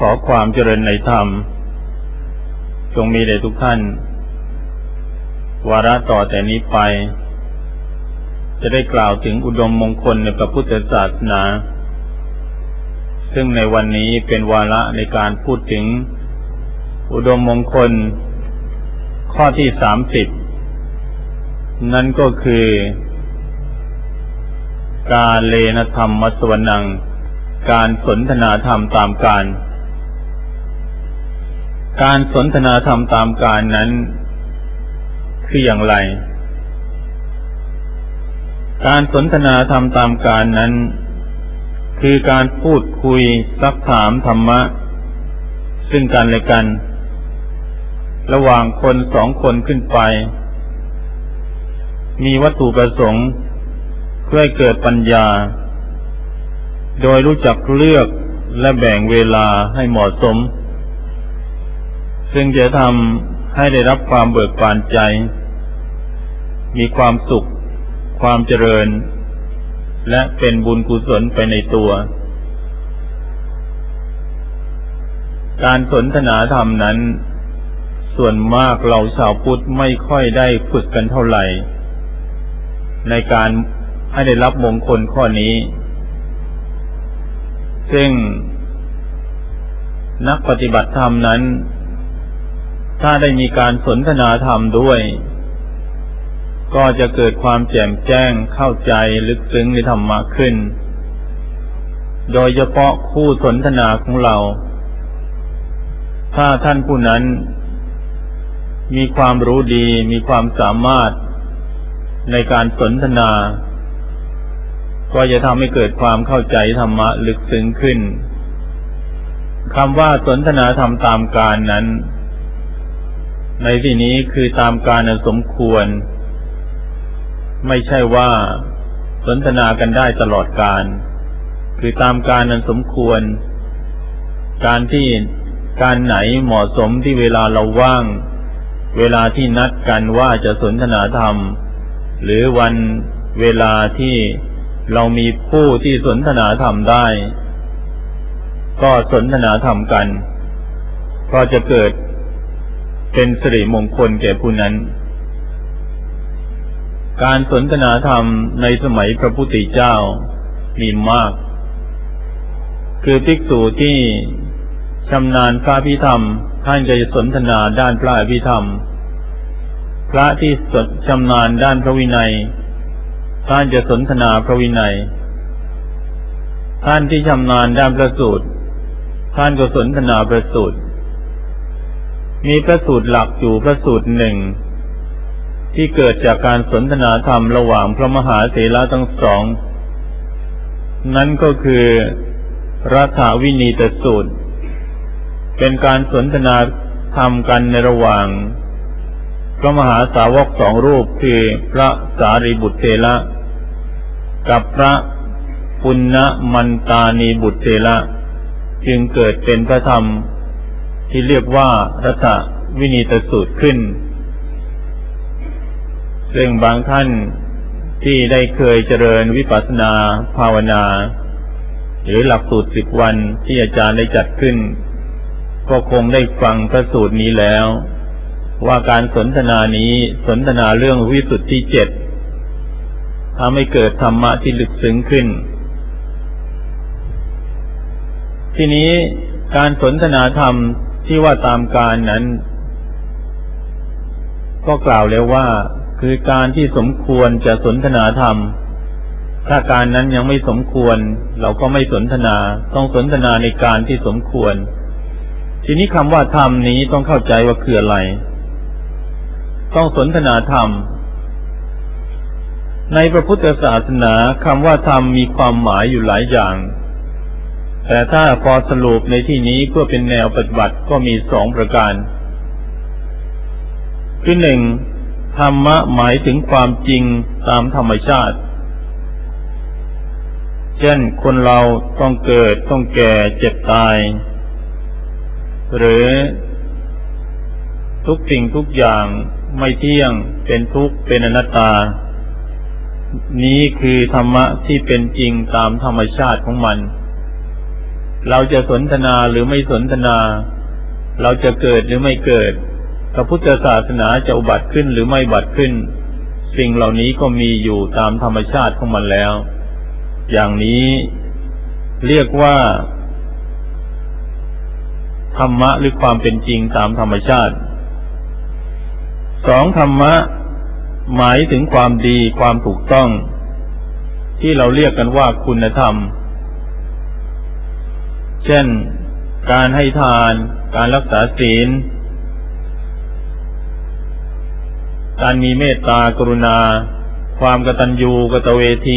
อความเจริญในธรรมจงมีแด่ทุกท่านวาระต่อแต่นี้ไปจะได้กล่าวถึงอุดมมงคลในพระพุทธศาสนาซึ่งในวันนี้เป็นวาระในการพูดถึงอุดมมงคลข้อที่30นั่นก็คือกาเลนะธรรมสวนังการสนทนาธรรมตามกาลการสนทนาธรรมตามกาลนั้นคืออย่างไรการสนทนาธรรมตามกาลนั้นคือการพูดคุยซักถามธรรมะซึ่งกันและกันระหว่างคนสองคนขึ้นไปมีวัตถุประสงค์เพื่อให้เกิดปัญญาโดยรู้จักเลือกและแบ่งเวลาให้เหมาะสมซึ่งจะทำให้ได้รับความเบิกบานใจมีความสุขความเจริญและเป็นบุญกุศลไปในตัวการสนทนาธรรมนั้นส่วนมากเราชาวพุทธไม่ค่อยได้ฝึกกันเท่าไหร่ในการให้ได้รับมงคลข้อนี้ซึ่งนักปฏิบัติธรรมนั้นถ้าได้มีการสนทนาธรรมด้วยก็จะเกิดความแจ่มแจ้งเข้าใจลึกซึ้งในธรรมะขึ้นโดยเฉพาะคู่สนทนาของเราถ้าท่านผู้นั้นมีความรู้ดีมีความสามารถในการสนทนาก็จะทำให้เกิดความเข้าใจธรรมะลึกซึ้งขึ้นคำว่าสนทนาธรรมตามกาลนั้นในที่นี้คือตามกาลอันสมควรไม่ใช่ว่าสนทนากันได้ตลอดกาลคือตามกาลอันสมควรการไหนเหมาะสมที่เวลาเราว่างเวลาที่นัดกันว่าจะสนทนาธรรมหรือวันเวลาที่เรามีผู้ที่สนทนาธรรมได้ก็สนทนาธรรมกันก็จะเกิดเป็นสิริมงคลแก่ผู้นั้นการสนทนาธรรมในสมัยพระพุทธเจ้ามีมากคือภิกษุที่ชำนาญพระอภิธรรมท่านจะสนทนาด้านพระอภิธรรมพระที่ชำนาญด้านพระวินัยท่านจะสนทนาพระวินัยท่านที่ชำนาญด้านพระสูตรท่านก็สนทนาพระสูตรมีพระสูตรหลักอยู่พระสูตรหนึ่งที่เกิดจากการสนทนาธรรมระหว่างพระมหาเถระทั้งสองนั่นก็คือรัฐวินีตสูตรเป็นการสนทนาธรรมกันในระหว่างพระมหาสาวกสองรูปคือพระสารีบุตรเถระกับพระปุณณมันตานีบุตรเถระจึงเกิดเป็นพระธรรมที่เรียกว่ารัฐวินีตสูตรขึ้นซึ่งบางท่านที่ได้เคยเจริญวิปัสสนาภาวนาหรือหลักสูตร10 วันที่อาจารย์ได้จัดขึ้นก็คงได้ฟังพระสูตรนี้แล้วว่าการสนทนานี้สนทนาเรื่องวิสุทธิ7ทำให้เกิดธรรมะที่ลึกซึ้งขึ้นทีนี้การสนทนาธรรมที่ว่าตามกาลนั้นก็กล่าวแล้วว่าคือการที่สมควรจะสนทนาธรรมถ้าการนั้นยังไม่สมควรเราก็ไม่สนทนาต้องสนทนาในการที่สมควรทีนี้คำว่าธรรมนี้ต้องเข้าใจว่าคืออะไรต้องสนทนาธรรมในพระพุทธศาสนาคำว่าธรรมมีความหมายอยู่หลายอย่างแต่ถ้าพอสรุปในที่นี้เพื่อเป็นแนวปฏิบัติก็มี2 ประการคือ1ธรรมะหมายถึงความจริงตามธรรมชาติเช่นคนเราต้องเกิดต้องแก่เจ็บตายหรือทุกสิ่งทุกอย่างไม่เที่ยงเป็นทุกข์เป็นอนัตตานี้คือธรรมะที่เป็นจริงตามธรรมชาติของมันเราจะสนทนาหรือไม่สนทนาเราจะเกิดหรือไม่เกิดพระพุทธศาสนาจะอุบัติขึ้นหรือไม่อุบัติขึ้นสิ่งเหล่านี้ก็มีอยู่ตามธรรมชาติของมันแล้วอย่างนี้เรียกว่าธรรมะหรือความเป็นจริงตามธรรมชาติสองธรรมะหมายถึงความดีความถูกต้องที่เราเรียกกันว่าคุณธรรมเช่นการให้ทานการรักษาศีลการมีเมตตากรุณาความกตัญญูกตเวที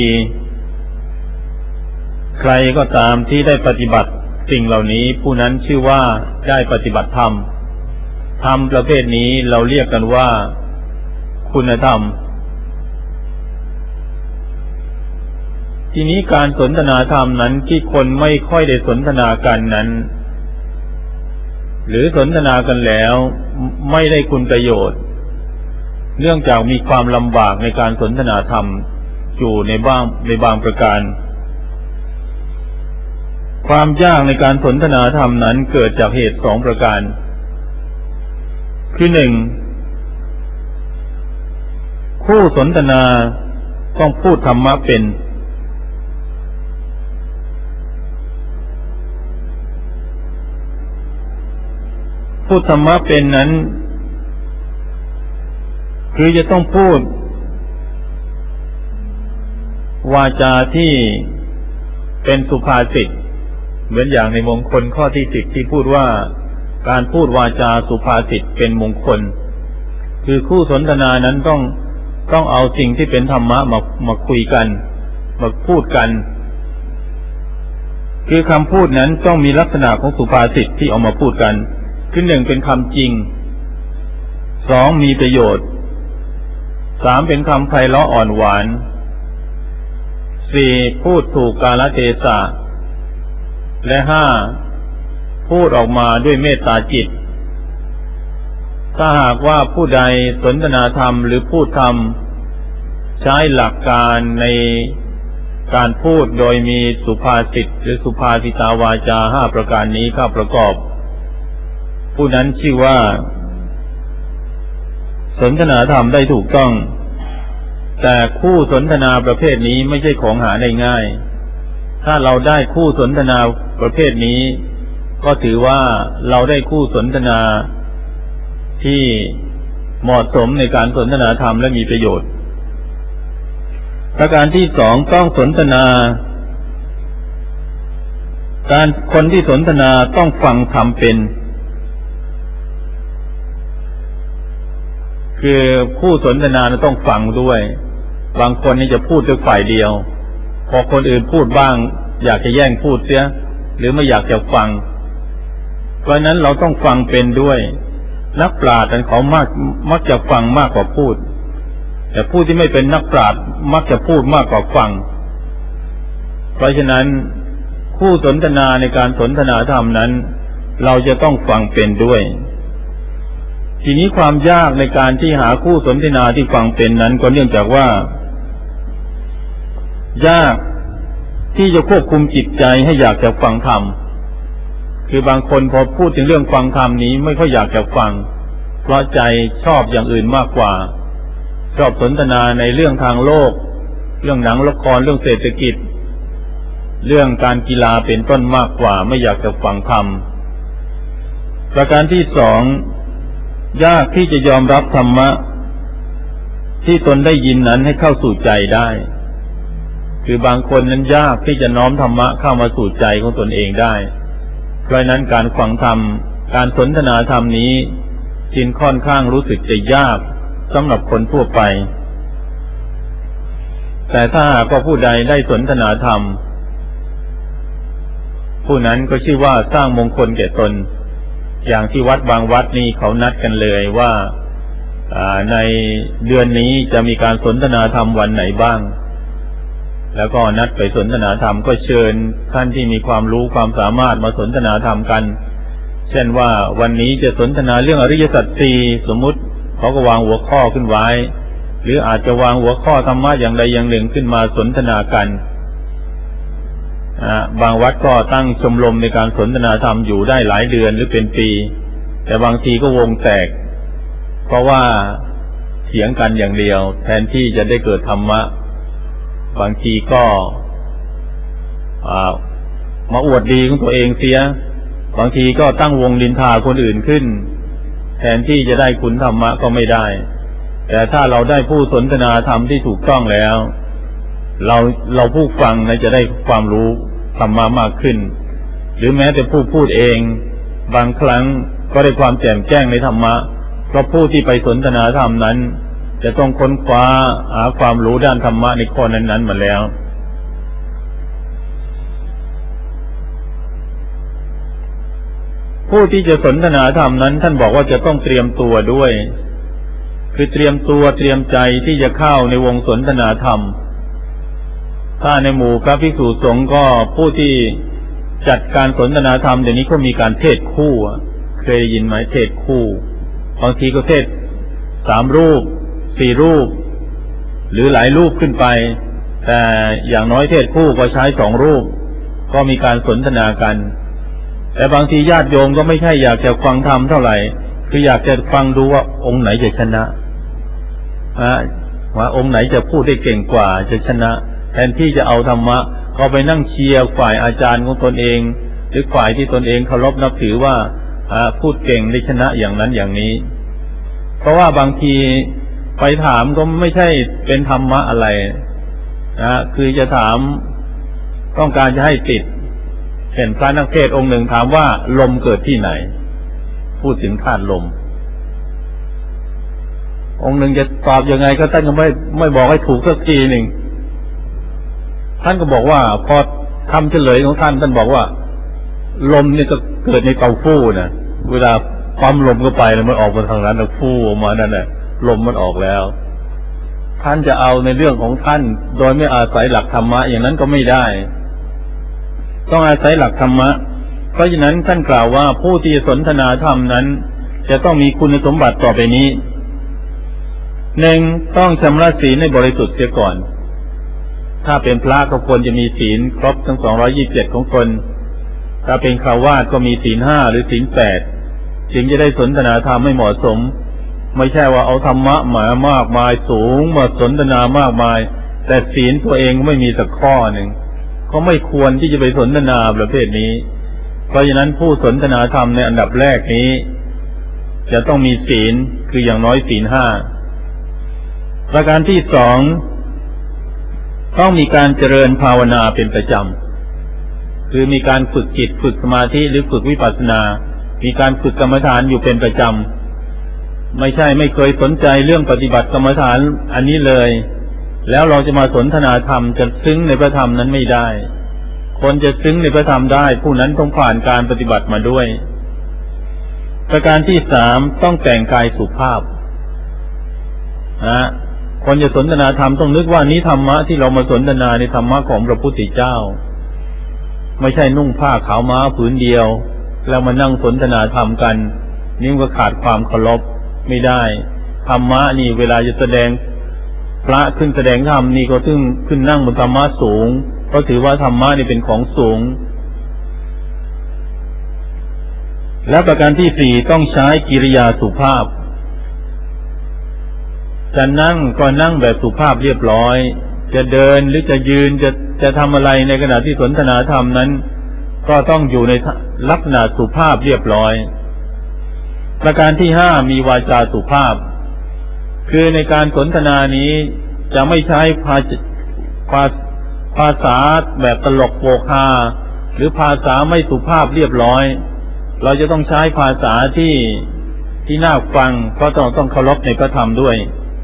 ใครก็ตามที่ได้ปฏิบัติสิ่งเหล่านี้ผู้นั้นชื่อว่าได้ปฏิบัติธรรมธรรมประเภทนี้เราเรียกกันว่าคุณธรรมทีนี้การสนทนาธรรมนั้นที่คนไม่ค่อยได้สนทนากันนั้นหรือสนทนากันแล้วไม่ได้คุณประโยชน์เนื่องจากมีความลำบากในการสนทนาธรรมอยู่ในบางประการความยากในการสนทนาธรรมนั้นเกิดจากเหตุสองประการคือหนึ่งคู่สนทนาต้องพูดธรรมะเป็นพูดธรรมะเป็นนั้นคือจะต้องพูดวาจาที่เป็นสุภาษิตเหมือนอย่างในมงคลข้อที่10ที่พูดว่าการพูดวาจาสุภาษิตเป็นมงคลคือคู่สนทนานั้นต้องเอาสิ่งที่เป็นธรรมะมาคุยกันมาพูดกันคือคำพูดนั้นต้องมีลักษณะของสุภาษิตที่เอามาพูดกันคือหนึ่งเป็นคำจริงสองมีประโยชน์สามเป็นคำไพเราะอ่อนหวานสี่พูดถูกกาลเทศะและห้าพูดออกมาด้วยเมตตาจิตถ้าหากว่าผู้ใดสนทนาธรรมหรือพูดธรรมใช้หลักการในการพูดโดยมีสุภาษิตหรือสุภาษิตาวาจา5ประการนี้เข้าประกอบผู้นั้นชื่อว่าสนทนาธรรมได้ถูกต้องแต่คู่สนทนาประเภทนี้ไม่ใช่ของหาได้ง่ายถ้าเราได้คู่สนทนาประเภทนี้ก็ถือว่าเราได้คู่สนทนาที่เหมาะสมในการสนทนาธรรมและมีประโยชน์ประการที่สองต้องสนทนาคนที่สนทนาต้องฟังธรรมเป็นคือผู้สนทนาต้องฟังด้วยบางคนนี่จะพูดด้วยฝ่ายเดียวพอคนอื่นพูดบ้างอยากจะแย่งพูดเสียหรือไม่อยากจะฟังเพราะนั้นเราต้องฟังเป็นด้วยนักปราชญ์เขามักจะฟังมากกว่าพูดแต่ผู้ที่ไม่เป็นนักปราชญ์มักจะพูดมากกว่าฟังเพราะฉะนั้นคู่สนทนาในการสนทนาธรรมนั้นเราจะต้องฟังเป็นด้วยทีนี้ความยากในการที่หาคู่สนทนาที่ฟังเป็นนั้นก็เนื่องจากว่ายากที่จะควบคุมจิตใจให้อยากจะฟังธรรมคือบางคนพอพูดถึงเรื่องฟังธรรมนี้ไม่ค่อยอยากจะฟังเพราะใจชอบอย่างอื่นมากกว่าชอบสนทนาในเรื่องทางโลกเรื่องหนังละครเรื่องเศรษฐกิจเรื่องการกีฬาเป็นต้นมากกว่าไม่อยากจะฟังธรรมประการที่สองยากที่จะยอมรับธรรมะที่ตนได้ยินนั้นให้เข้าสู่ใจได้คือบางคนนั้นยากที่จะน้อมธรรมะเข้ามาสู่ใจของตนเองได้เพราะนั้นการฟังธรรมการสนทนาธรรมนี้จึงค่อนข้างรู้สึกจะยากสำหรับคนทั่วไปแต่ถ้าหากว่าผู้ใดได้สนทนาธรรมผู้นั้นก็ชื่อว่าสร้างมงคลแก่ตนอย่างที่วัดบางวัดนี่เขานัดกันเลยว่าในเดือนนี้จะมีการสนทนาธรรมวันไหนบ้างแล้วก็นัดไปสนทนาธรรมก็เชิญท่านที่มีความรู้ความสามารถมาสนทนาธรรมกันเช่นว่าวันนี้จะสนทนาเรื่องอริยสัจสี่สมมุติเขาก็วางหัวข้อขึ้นไว้หรืออาจจะวางหัวข้อธรรมะอย่างใดอย่างหนึ่งขึ้นมาสนทนากันบางวัดก็ตั้งชมรมในการสนทนาธรรมอยู่ได้หลายเดือนหรือเป็นปีแต่บางทีก็วงแตกเพราะว่าเถียงกันอย่างเดียวแทนที่จะได้เกิดธรรมะบางทีก็มาอวดดีของตัวเองเสียบางทีก็ตั้งวงนินทาคนอื่นขึ้นแทนที่จะได้คุณธรรมะก็ไม่ได้แต่ถ้าเราได้ผู้สนทนาธรรมที่ถูกต้องแล้วเราผู้ฟังจะได้ความรู้ธรรมะมากขึ้นหรือแม้แต่ผู้พูดเองบางครั้งก็ได้ความแจ่มแจ้งในธรรมะเพราะผู้ที่ไปสนทนาธรรมนั้นจะต้องค้นคว้าหาความรู้ด้านธรรมะในข้อนั้นๆมาแล้วผู้ที่จะสนทนาธรรมนั้นท่านบอกว่าจะต้องเตรียมตัวด้วยคือเตรียมตัวเตรียมใจที่จะเข้าในวงสนทนาธรรมถ้าในหมู่พระภิกษุสงฆ์ก็ผู้ที่จัดการสนทนาธรรมเดี๋ยวนี้ก็มีการเทศคู่เคยได้ยินไหมเทศคู่บางทีก็เทศ3 รูป 4 รูปหรือหลายรูปขึ้นไปแต่อย่างน้อยเทศคู่ก็ใช้2 รูปก็มีการสนทนากันแต่บางทีญาติโยมก็ไม่ใช่อยากจะฟังธรรมเท่าไหร่คืออยากจะฟังดูว่าองค์ไหนจะชนะว่าองค์ไหนจะพูดได้เก่งกว่าจะชนะแทนที่จะเอาธรรมะก็ไปนั่งเชียร์ฝ่ายอาจารย์ของตนเองหรือฝ่ายที่ตนเองเคารพนับถือว่าพูดเก่งได้ชนะอย่างนั้นอย่างนี้เพราะว่าบางทีไปถามก็ไม่ใช่เป็นธรรมะอะไรคือจะถามต้องการจะให้ติดเห็นพระนักเทศน์องค์หนึ่งถามว่าลมเกิดที่ไหนพูดถึงธาตุลมองค์หนึ่งจะตอบยังไงก็ท่านก็ไม่บอกให้ถูกสักทีหนึ่งท่านก็บอกว่าพอคำเฉลยของท่านบอกว่าลมนี่ก็เกิดในเตาฟู้นะเวลาปั๊มลมเข้าไปแล้วมันออกมาทางนั้นแล้วฟู่ออกมานั่นแหละลมมันออกแล้วท่านจะเอาในเรื่องของท่านโดยไม่อาศัยหลักธรรมะอย่างนั้นก็ไม่ได้ต้องอาศัยหลักธรรมะเพราะฉะนั้นท่านกล่าวว่าผู้ที่สนทนาธรรมนั้นจะต้องมีคุณสมบัติต่อไปนี้ 1. ต้องชำระศีลให้บริสุทธิ์เสียก่อนถ้าเป็นพระก็ควรจะมีศีลครบทั้ง227ของคนถ้าเป็นฆราวาสก็มีศีล5หรือศีล8จึงจะได้สนทนาธรรมให้เหมาะสมไม่ใช่ว่าเอาธรรมะมามากมายสูงมาสนทนามากมายแต่ศีลตัวเองไม่มีสักข้อหนึ่งก็ไม่ควรที่จะไปสนทนาประเภทนี้เพราะฉะนั้นผู้สนทนาธรรมในอันดับแรกนี้จะต้องมีศีลคืออย่างน้อยศีล5ประการที่2ต้องมีการเจริญภาวนาเป็นประจำคือมีการฝึกจิตฝึกสมาธิหรือฝึกวิปัสสนามีการฝึกกรรมฐานอยู่เป็นประจำไม่ใช่ไม่เคยสนใจเรื่องปฏิบัติกรรมฐานอันนี้เลยแล้วเราจะมาสนทนาธรรมจะซึ้งในพระธรรมนั้นไม่ได้คนจะซึ้งในพระธรรมได้ผู้นั้นต้องผ่านการปฏิบัติมาด้วยประการที่3ต้องแต่งกายสุภาพคนจะสนทนาธรรมต้องนึกว่านี้ธรรมะที่เรามาสนทนาในธรรมะของพระพุทธเจ้าไม่ใช่นุ่งผ้าขาวม้าผืนเดียวแล้วมานั่งสนทนาธรรมกันนี่ก็ขาดความเคารพไม่ได้ธรรมะนี่เวลาจะแสดงพระขึ้นแสดงธรรมนี่ก็ต้องขึ้นนั่งบนธรรมะสูงเพราะถือว่าธรรมะนี่เป็นของสูงและประการที่4ต้องใช้กิริยาสุภาพจะนั่งก็นั่งแบบสุภาพเรียบร้อยจะเดินหรือจะยืนจะทำอะไรในขณะที่สนทนาธรรมนั้นก็ต้องอยู่ในลักษณะสุภาพเรียบร้อยประการที่5มีวาจาสุภาพคือในการสนทนานี้จะไม่ใช้ภาษาแบบตลกโปกฮาหรือภาษาไม่สุภาพเรียบร้อยเราจะต้องใช้ภาษาที่น่าฟังเพราะต้องเคารพในพระธรรมด้วย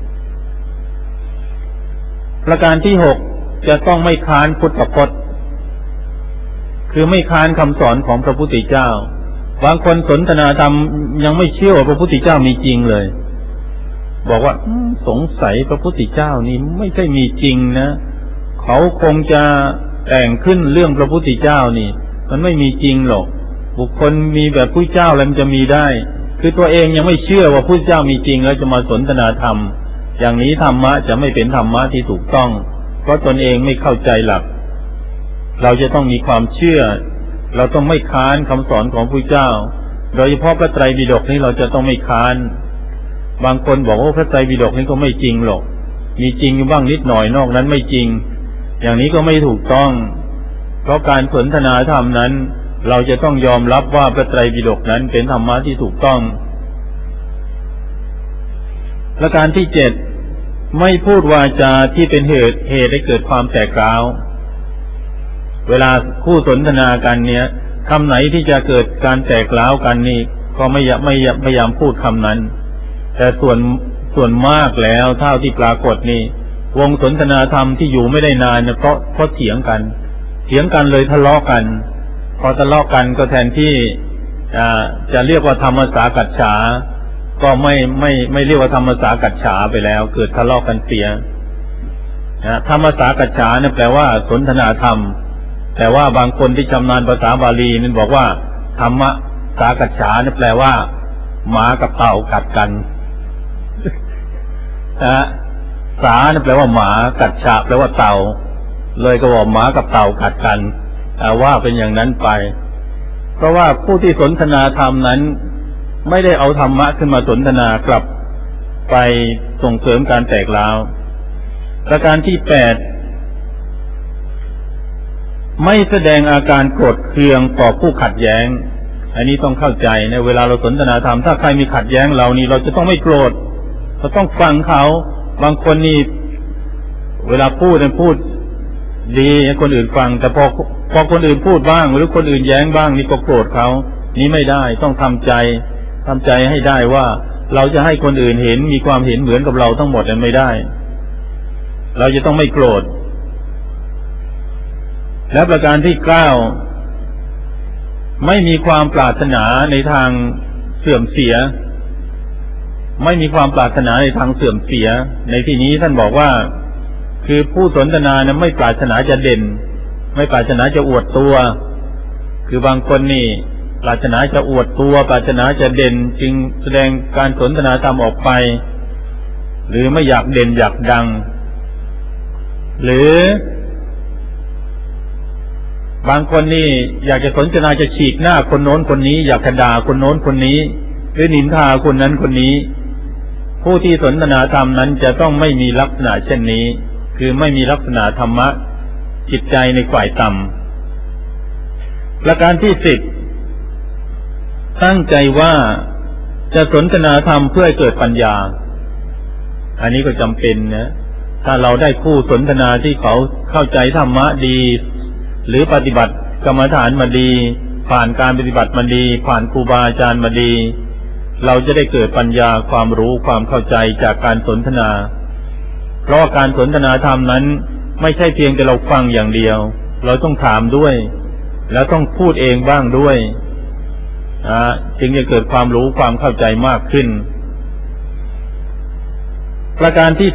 ประการที่6จะต้องไม่ค้านพุทธพจน์คือไม่ค้านคำสอนของพระพุทธเจ้าบางคนสนทนาธรรมยังไม่เชื่อว่าพระพุทธเจ้ามีจริงเลยบอกว่าสงสัยพระพุทธเจ้านี่ไม่ใช่มีจริงนะเขาคงจะแต่งขึ้นเรื่องพระพุทธเจ้านี่มันไม่มีจริงหรอกบุคคลมีแบบพระเจ้าแล้วมันจะมีได้คือตัวเองยังไม่เชื่อว่าพระเจ้ามีจริงแล้วจะมาสนทนาธรรมอย่างนี้ธรรมะจะไม่เป็นธรรมะที่ถูกต้องเพราะตนเองไม่เข้าใจหลักเราจะต้องมีความเชื่อเราต้องไม่ค้านคำสอนของพระเจ้าโดยเฉพาะพระไตรปิฎกนี้เราจะต้องไม่ค้านบางคนบอกว่าพระไตรปิฎกนี้ก็ไม่จริงหรอกมีจริงอยู่บ้างนิดหน่อยนอกนั้นไม่จริงอย่างนี้ก็ไม่ถูกต้องเพราะการสนทนาธรรมนั้นเราจะต้องยอมรับว่าพระไตรปิฎกนั้นเป็นธรรมะที่ถูกต้องประการที่7ไม่พูดวาจาที่เป็นเหตุให้เกิดความแตกร้าวเวลาคู่สนทนากันเนี่ยคำไหนที่จะเกิดการแตกร้าวกันนี่ก็ไม่พยายามพูดคำนั้นแต่ส่วนมากแล้วเท่าที่ปรากฏนี่วงสนทนาธรรมที่อยู่ไม่ได้นานเนี่ยเพราะเถียงกันเลยทะเลาะกันพอทะเลาะกันก็แทนที่จะเรียกว่าธรรมสากัจฉาก็ไม่เรียกว่าธรรมสากัจฉาไปแล้วเกิดทะเลาะกันเสียธรรมสากัจฉาเนี่ยแปลว่าสนทนาธรรมแต่ว่าบางคนที่ชำนาญภาษาบาลีนั่นบอกว่าธรรมสากัจฉาเนี่ยแปลว่าหมากับเต่ากัดกันสาเนี่ยแปลว่าหมากัจฉาแปลว่าเต่าเลยก็บอกหมากับเต่ากัดกันว่าเป็นอย่างนั้นไปเพราะว่าผู้ที่สนทนาธรรมนั้นไม่ได้เอาธรรมะขึ้นมาสนทนากลับไปส่งเสริมการแตกร้าวประการที่8ไม่แสดงอาการโกรธเคืองต่อผู้ขัดแย้งอันนี้ต้องเข้าใจนะเวลาเราสนทนาธรรมถ้าใครมีขัดแย้งเรานี่เราจะต้องไม่โกรธเราต้องฟังเขาบางคนนี่เวลาพูดดีให้คนอื่นฟังแต่พอคนอื่นพูดบ้างหรือคนอื่นแย้งบ้างนี่ก็โกรธเขานี้ไม่ได้ต้องทำใจให้ได้ว่าเราจะให้คนอื่นเห็นมีความเห็นเหมือนกับเราทั้งหมดนั้นไม่ได้เราจะต้องไม่โกรธและประการที่9ไม่มีความปรารถนาในทางเสื่อมเสียไม่มีความปรารถนาในทางเสื่อมเสียในที่นี้ท่านบอกว่าคือผู้สนทนาเนี่ยไม่ปรารถนาจะเด่นไม่ปรารถนาจะอวดตัวคือบางคนนี่ปรารถนาจะอวดตัวปรารถนาจะเด่นจึงแสดงการสนทนาธรรมออกไปหรือไม่อยากเด่นอยากดังหรือบางคนนี่อยากจะสนทนาจะฉีกหน้าคนโน้นคนนี้อยากจะด่าคนโน้นคนนี้หรือนินทาคนนั้นคนนี้ผู้ที่สนทนาธรรมนั้นจะต้องไม่มีลักษณะเช่นนี้คือไม่มีลักษณะธรรมะจิตใจในฝ่ายต่ำประการที่10ตั้งใจว่าจะสนทนาธรรมเพื่อให้เกิดปัญญาอันนี้ก็จำเป็นนะถ้าเราได้คู่สนทนาที่เขาเข้าใจธรรมะดีหรือปฏิบัติกรรมฐานมาดีผ่านการปฏิบัติมาดีผ่านครูบาอาจารย์มาดีเราจะได้เกิดปัญญาความรู้ความเข้าใจจากการสนทนาเพราะการสนทนาธรรมนั้นไม่ใช่เพียงแต่เราฟังอย่างเดียวเราต้องถามด้วยแล้วต้องพูดเองบ้างด้วยจึงจะเกิดความรู้ความเข้าใจมากขึ้นประการที่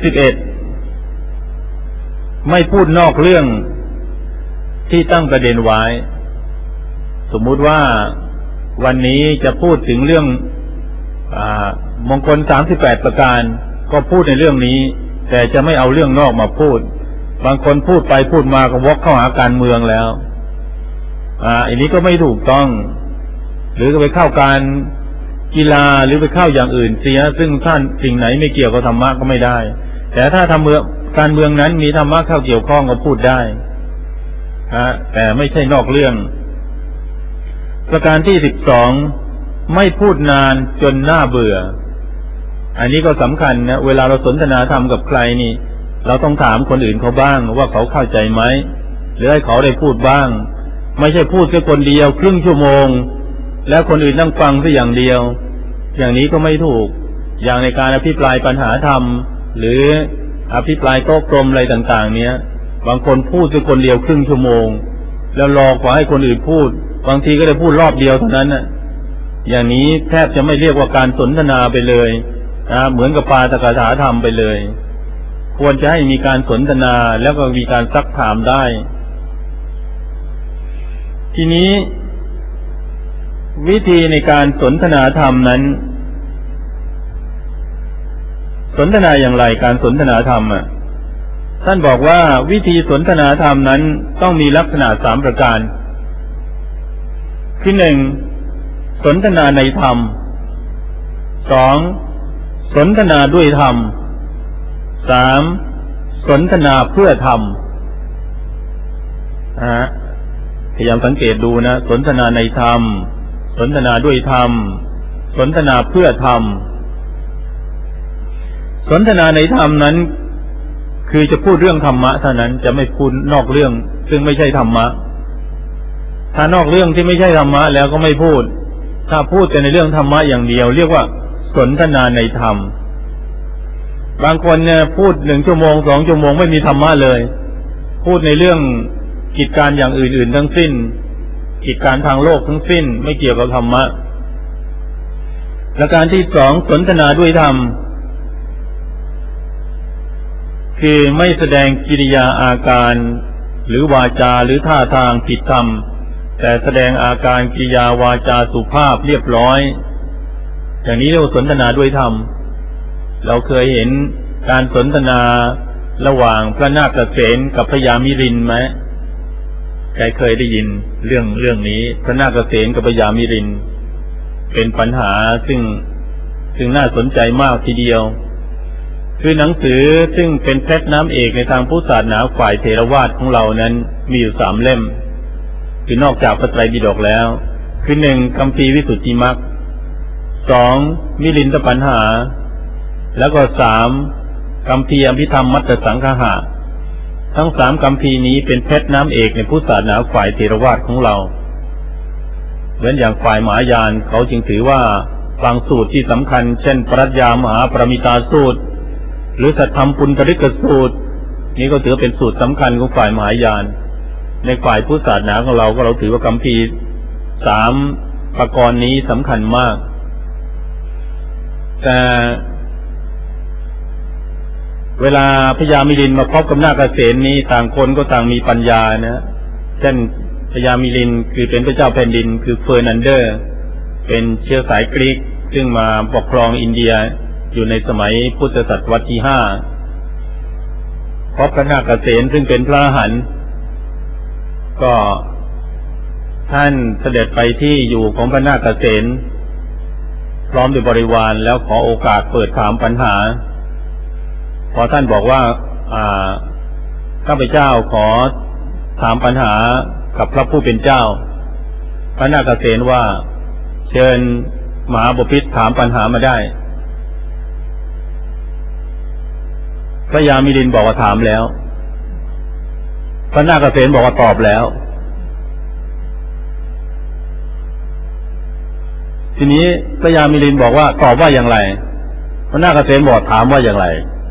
11ไม่พูดนอกเรื่องที่ตั้งประเด็นไว้สมมุติว่าวันนี้จะพูดถึงเรื่องมงคล38ประการก็พูดในเรื่องนี้แต่จะไม่เอาเรื่องนอกมาพูดบางคนพูดไปพูดมาก็วกเข้าหาการเมืองแล้วอันนี้ก็ไม่ถูกต้องหรือก็ไปเข้าการกีฬาหรือไปเข้าอย่างอื่นเสียซึ่งท่านสิ่งไหนไม่เกี่ยวกับธรรมะก็ไม่ได้แต่ถ้าการเมืองนั้นมีธรรมะเข้าเกี่ยวข้องก็พูดได้แต่ไม่ใช่นอกเรื่องประการที่12ไม่พูดนานจนน่าเบื่ออันนี้ก็สำคัญนะเวลาเราสนทนาธรรมกับใครนี่เราต้องถามคนอื่นเขาบ้างว่าเขาเข้าใจไหมหรือให้เขาได้พูดบ้างไม่ใช่พูดแค่คนเดียวครึ่งชั่วโมงแล้วคนอื่นนั่งฟังแค่อย่างเดียวอย่างนี้ก็ไม่ถูกอย่างในการอภิปรายปัญหาธรรมหรืออภิปรายโต๊ะกลมอะไรต่างๆเนี้ยบางคนพูดแค่คนเดียวครึ่งชั่วโมงแล้วรอกว่าให้คนอื่นพูดบางทีก็ได้พูดรอบเดียวเท่านั้นน่ะอย่างนี้แทบจะไม่เรียกว่าการสนทนาไปเลยเหมือนกับปาฐกถาธรรมไปเลยควรจะให้มีการสนทนาแล้วก็มีการซักถามได้ทีนี้วิธีในการสนทนาธรรมนั้นสนทนาอย่างไรการสนทนาธรรมท่านบอกว่าวิธีสนทนาธรรมนั้นต้องมีลักษณะ3ประการที่1สนทนาในธรรม2สนทนาด้วยธรรม3สนทนาเพื่อธรรมพยายามสังเกตดูนะสนทนาในธรรมสนทนาด้วยธรรมสนทนาเพื่อธรรมสนทนาในธรรมนั้นคือจะพูดเรื่องธรรมะเท่านั้นจะไม่พูดนอกเรื่องซึ่งไม่ใช่ธรรมะถ้านอกเรื่องที่ไม่ใช่ธรรมะแล้วก็ไม่พูดถ้าพูดแต่ในเรื่องธรรมะอย่างเดียวเรียกว่าสนทนาในธรรมบางคนเนี่ยพูด1 ชั่วโมง2 ชั่วโมงไม่มีธรรมะเลยพูดในเรื่องกิจการอย่างอื่นๆทั้งสิ้นกิจการทางโลกทั้งสิ้นไม่เกี่ยวกับธรรมะประการที่2สนทนาด้วยธรรมคือไม่แสดงกิริยาอาการหรือวาจาหรือท่าทางผิดธรรมแต่แสดงอาการกิริยาวาจาสุภาพเรียบร้อยอย่างนี้เรียกว่าสนทนาด้วยธรรมเราเคยเห็นการสนทนาระหว่างพระนาคเษนกับพระยามิรินไหมใครเคยได้ยินเรื่องนี้พระนาคเษนกับพระยามิรินเป็นปัญหาซึ่งน่าสนใจมากทีเดียวคือหนังสือซึ่งเป็นเพชรน้ำเอกในทางพุทธศาสนาฝ่ายเถรวาทของเรานั้นมีอยู่3 เล่มคือนอกจากพระไตรปิฎกแล้วคือ1คัมภีร์วิสุทธิมรรค2มิลินทปัญหาแล้วก็3คัมภีร์อภิธรรมมัตตสังคหะทั้ง3คัมภีร์นี้เป็นเพชรน้ำเอกในพุทธศาสนาฝ่ายเถรวาทของเราเหมือนอย่างฝ่ายมหายานเขาจึงถือว่าบางสูตรที่สำคัญเช่นปรัชญามหาปรมิตาสูตรหรือสัทธรรมปุณณริกสูตรนี้ก็ถือเป็นสูตรสำคัญของฝ่ายมหายานในฝ่ายพุทธศาสนาของเราก็เราถือว่าคัมภีร์3ประกรณ์นี้สำคัญมากแต่เวลาพญามิลินมาพบกับนาคเษนนี้ต่างคนก็ต่างมีปัญญานะเช่นพญามิลินคือเป็นพระเจ้าแผ่นดินคือเฟอร์นันเดอร์เป็นเชื้อสายกรีกซึ่งมาปกครองอินเดียอยู่ในสมัยพุทธศตวรรษที่5พบพระนาคเษนซึ่งเป็นพระอรหันต์ก็ท่านเสด็จไปที่อยู่ของพระนาคเษนพร้อมด้วยบริวารแล้วขอโอกาสเปิดถามปัญหาพอท่านบอกว่าข้าพเจ้าขอถามปัญหากับพระผู้เป็นเจ้าพระนาคเษนว่าเชิญมหาบพิตรถามปัญหามาได้พระยามิลินบอกว่าถามแล้วพระนาคเษนบอกว่าตอบแล้วทีนี้พระยามิลินบอกว่าตอบว่าอย่างไรพระนาคเษนบอกถามว่าอย่างไร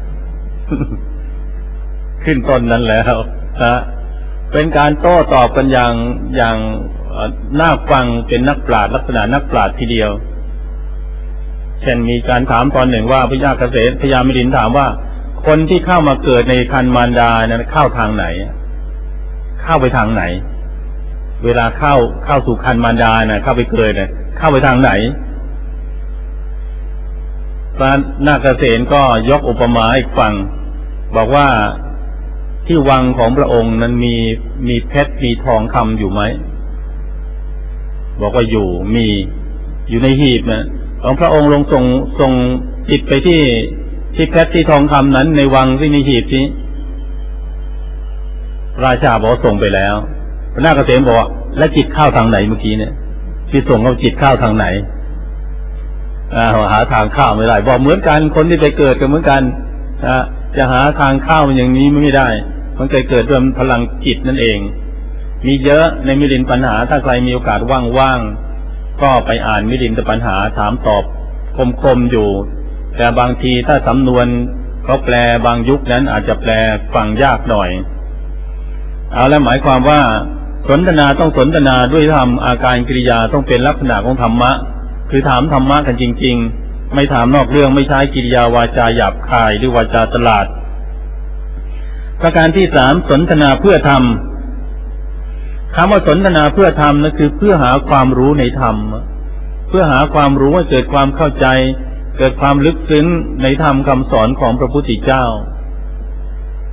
ขึ้นต้นนั้นแล้วนะเป็นการโต้ตอบกันอย่างน่าฟังเป็นนักปราชญ์ลักษณะนักปราชญ์ทีเดียวเช่นมีการถามตอนหนึ่งว่าพระยามิลินถามว่าคนที่เข้ามาเกิดในครรภ์มารดานั้นเข้าทางไหนเข้าไปทางไหนเวลาเข้าสู่ครรภ์มารดานะเข้าไปเกิดนะเข้าไปทางไหนพระนาคเษนก็ยกอุปมาให้ฟังบอกว่าที่วังของพระองค์นั้นมีเพชรมีทองคำอยู่ไหมบอกว่ามีอยู่ในหีบนะของพระองค์ลงส่งจิตไปที่เพชรที่ทองคำนั้นในวังที่ในหีบนี้ราชาบอกส่งไปแล้วพระนาคเษนบอกและจิตเข้าทางไหนเมื่อกี้เนี่ยที่ส่งเอาจิตเข้าทางไหนหาทางเข้าไม่ได้บอกเหมือนกันคนที่ไปเกิดก็เหมือนกันจะหาทางเข้าอย่างนี้ไม่ได้มันเกิดด้วยพลังจิตนั่นเองมีเยอะในมิลินปัญหาถ้าใครมีโอกาสว่างๆก็ไปอ่านมิลินปัญหาถามตอบคมๆอยู่แต่บางทีถ้าสำนวนเขาแปลบางยุคนั้นอาจจะแปลฟังยากหน่อยเอาแล้วหมายความว่าสนทนาต้องสนทนาด้วยธรรมอาการกิริยาต้องเป็นลักษณะของธรรมะคือถามธรรมะกันจริงๆไม่ถามนอกเรื่องไม่ใช้กิริยาวาจาหยาบคายหรือวาจาตลาดประการที่3สนทนาเพื่อธรรมคำว่าสนทนาเพื่อธรรมนั่นคือเพื่อหาความรู้ในธรรมเพื่อหาความรู้ให้เกิดความเข้าใจเกิดความลึกซึ้งในธรรมคำสอนของพระพุทธเจ้า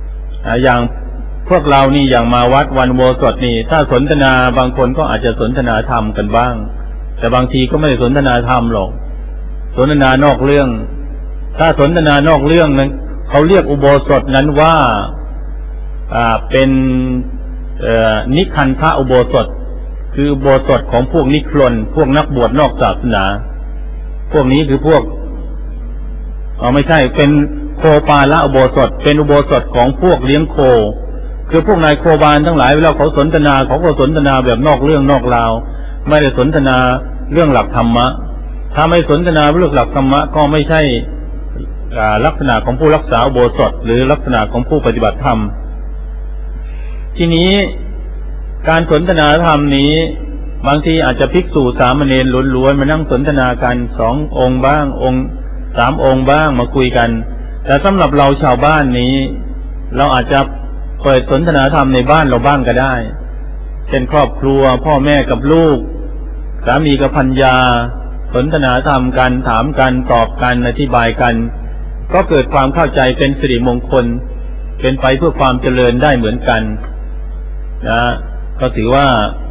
อย่างพวกเรานี่อย่างมาวัดวันอุโบสถนี่ถ้าสนทนาบางคนก็อาจจะสนทนาธรรมกันบ้างแต่บางทีก็ไม่ได้สนทนาธรรมหรอกสนทนานอกเรื่องถ้าสนทนานอกเรื่องนั้นเขาเรียกอุโบสถนั้นว่าเป็นนิคันธอุโบสถคืออุโบสถของพวกนิครนพวกนักบวชนอกศาสนาพวกนี้คือพวกไม่ใช่เป็นโคปาละอุโบสถเป็นอุโบสถของพวกเลี้ยงโคคือพวกนายโคบาลทั้งหลายเวลาเขาสนทนาเขาก็สนทนาแบบนอกเรื่องนอกราวไม่ได้สนทนาเรื่องหลักธรรมะถ้าไม่สนทนาเรื่องหลักธรรมะก็ไม่ใช่ลักษณะของผู้รักษาอุโบสถหรือลักษณะของผู้ปฏิบัติธรรมทีนี้การสนทนาธรรมนี้บางทีอาจจะภิกษุสามเณรล้วนๆมานั่งสนทนากัน2 องค์บ้างองค์3 องค์บ้างมาคุยกันแต่สำหรับเราชาวบ้านนี้เราอาจจะเปิดสนทนาธรรมในบ้านเราบ้างก็ได้เช่นครอบครัวพ่อแม่กับลูกสามีกับภรรยาสนทนาธรรมกันถามกันตอบกันอธิบายกันก็เกิดความเข้าใจเป็นสิริมงคลเป็นไปเพื่อความเจริญได้เหมือนกันนะก็ถือว่า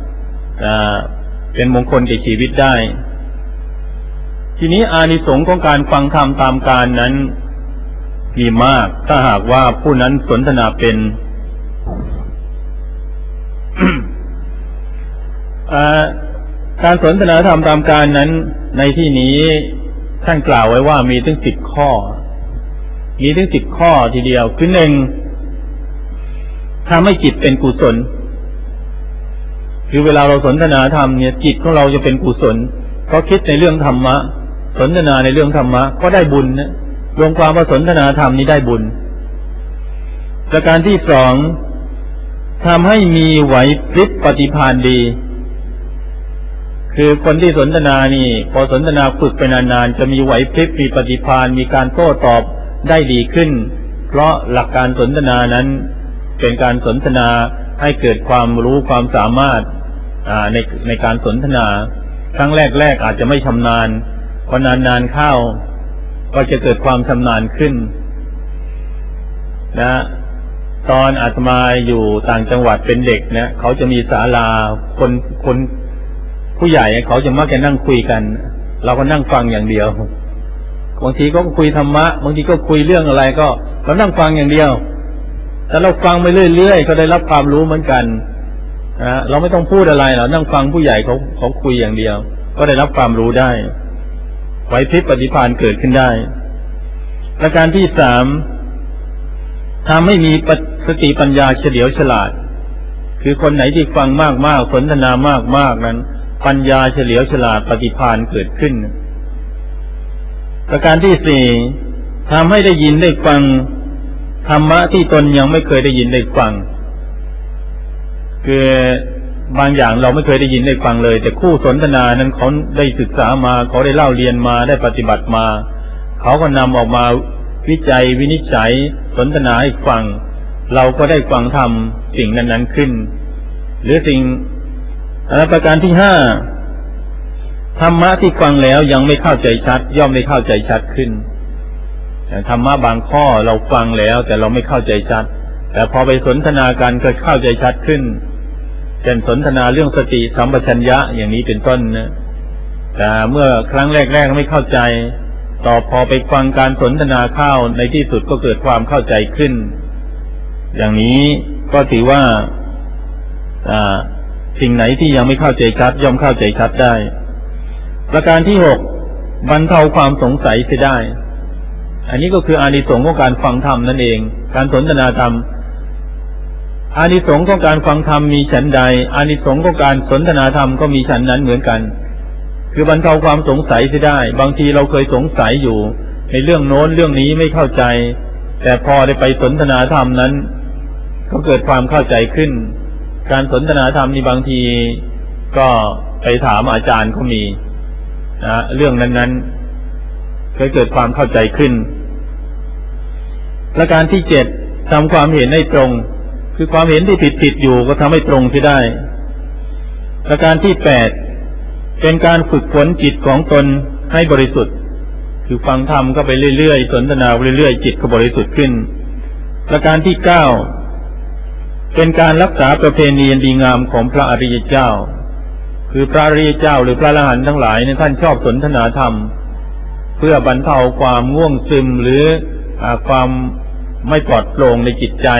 เป็นมงคลแก่ชีวิตได้ทีนี้อานิสงส์ของการฟังธรรมตามการนั้นมีมากถ้าหากว่าผู้นั้นสนทนาเป็น การสนทนาธรรมตามการนั้นในที่นี้ท่านกล่าวไว้ว่ามีถึง10 ข้อมีถึง10 ข้อทีเดียวคือ1ทำให้จิตเป็นกุศลคือเวลาเราสนทนาธรรมเนี่ยจิตของเราจะเป็นกุศลเพราะคิดในเรื่องธรรมะสนทนาในเรื่องธรรมะก็ได้บุญนะรวมความว่าสนทนาธรรมนี้ได้บุญประการที่2ทำให้มีไหวพริบปฏิภาณดีคือคนที่สนทนานี่พอสนทนาฝึกไปนานๆจะมีไหวพริบมีปฏิภาณมีการโต้ตอบได้ดีขึ้นเพราะหลักการสนทนานั้นเป็นการสนทนาให้เกิดความรู้ความสามารถในการสนทนาครั้งแรกอาจจะไม่ชำนาญพอนานๆเข้าก็จะเกิดความชำนาญขึ้นนะตอนอาตมาอยู่ต่างจังหวัดเป็นเด็กเนี่ยเขาจะมีศาลาคนผู้ใหญ่เขาจะมักจะนั่งคุยกันเราก็นั่งฟังอย่างเดียวบางทีก็คุยธรรมะบางทีก็คุยเรื่องอะไรก็เรานั่งฟังอย่างเดียวแต่เราฟังไปเรื่อยๆก็ได้รับความรู้เหมือนกันเราไม่ต้องพูดอะไรเรานั่งฟังผู้ใหญ่เขาคุยอย่างเดียวก็ได้รับความรู้ได้ไหวพริบปฏิภาณเกิดขึ้นได้ประการที่3ทำให้มีสติปัญญาเฉลียวฉลาดคือคนไหนที่ฟังมากๆสนทนามากๆนั้นปัญญาเฉลียวฉลาดปฏิภาณเกิดขึ้นประการที่4ทำให้ได้ยินได้ฟังธรรมะที่ตนยังไม่เคยได้ยินได้ฟังคือบางอย่างเราไม่เคยได้ยินได้ฟังเลยแต่คู่สนทนานั้นเขาได้ศึกษามาเขาได้เล่าเรียนมาได้ปฏิบัติมาเขาก็นำออกมาวิจัยวินิจฉัยสนทนาให้ฟังเราก็ได้ฟังธรรมสิ่งนั้นๆขึ้นหรือสิ่งประการที่5ธรรมะที่ฟังแล้วยังไม่เข้าใจชัดย่อมได้เข้าใจชัดขึ้นธรรมะบางข้อเราฟังแล้วแต่เราไม่เข้าใจชัดแต่พอไปสนทนากันก็เข้าใจชัดขึ้นเช่นสนทนาเรื่องสติสัมปชัญญะอย่างนี้เป็นต้นนะแต่เมื่อครั้งแรกๆไม่เข้าใจต่อพอไปฟังการสนทนาเข้าในที่สุดก็เกิดความเข้าใจขึ้นอย่างนี้ก็ถือว่าสิ่งไหนที่ยังไม่เข้าใจชัดย่อมเข้าใจชัดได้ประการที่6บรรเทาความสงสัยเสียได้อันนี้ก็คืออานิสงส์ของการฟังธรรมนั่นเองการสนทนาธรรมอานิสงส์ของการฟังธรรมมีฉันใดอานิสงส์ของการสนทนาธรรมก็มีฉันนั้นเหมือนกันคือบรรเทาความสงสัยเสียได้บางทีเราเคยสงสัยอยู่ในเรื่องโน้นเรื่องนี้ไม่เข้าใจแต่พอได้ไปสนทนาธรรมนั้นก็เกิดความเข้าใจขึ้นการสนทนาธรรมนี่บางทีก็ไปถามอาจารย์เขามีเรื่องนั้นๆก็เกิดความเข้าใจขึ้นประการที่7ทำความเห็นให้ตรงคือความเห็นที่ผิดอยู่ก็ทำให้ตรงที่ได้ประการที่8เป็นการฝึกฝนจิตของตนให้บริสุทธิ์คือฟังธรรมก็ไปเรื่อยๆสนทนาไปเรื่อยๆจิตก็บริสุทธิ์ขึ้นประการที่9 เป็นการรักษาประเพณีดีงามของพระอริยเจ้าคือพระอริยเจ้าหรือพระอรหันต์ทั้งหลายเนี่ยท่านชอบสนทนาธรรมเพื่อบรรเทาความง่วงซึมหรือความไม่ปลอดโปร่งในจิตใจ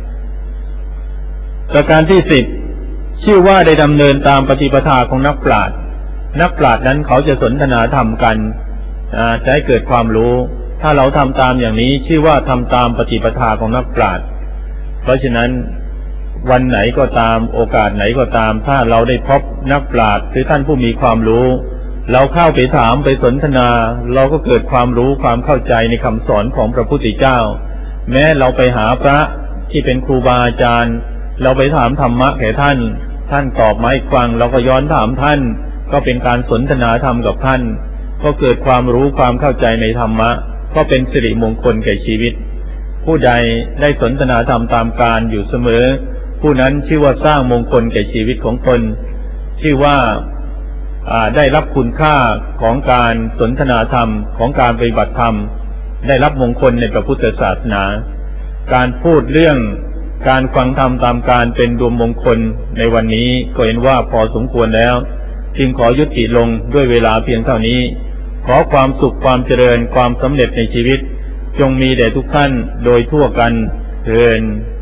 ประการที่10ชื่อว่าได้ดำเนินตามปฏิปทาของนักปราชญ์นักปราชญ์นั้นเขาจะสนทนาธรรมกันจะให้เกิดความรู้ถ้าเราทำตามอย่างนี้ชื่อว่าทำตามปฏิปทาของนักปราชญ์เพราะฉะนั้นวันไหนก็ตามโอกาสไหนก็ตามถ้าเราได้พบนักปราชญ์หรือท่านผู้มีความรู้เราเข้าไปถามไปสนทนาเราก็เกิดความรู้ความเข้าใจในคำสอนของพระพุทธเจ้าแม้เราไปหาพระที่เป็นครูบาอาจารย์เราไปถามธรรมะแก่ท่านตอบมาให้ฟังเราก็ย้อนถามท่านก็เป็นการสนทนาธรรมกับท่านก็เกิดความรู้ความเข้าใจในธรรมะก็เป็นสิริมงคลแก่ชีวิตผู้ใดได้สนทนาธรรมตามการอยู่เสมอผู้นั้นชื่อว่าสร้างมงคลแก่ชีวิตของตนชื่อว่าได้รับคุณค่าของการสนทนาธรรมของการปฏิบัติธรรมได้รับมงคลในพระพุทธศาสนาการพูดเรื่องการฟังธรรมตามการเป็นดวงมงคลในวันนี้ก็เห็นว่าพอสมควรแล้วจึงขอยุติลงด้วยเวลาเพียงเท่านี้ขอความสุขความเจริญความสำเร็จในชีวิตจงมีแด่ทุกท่านโดยทั่วกันเทอญ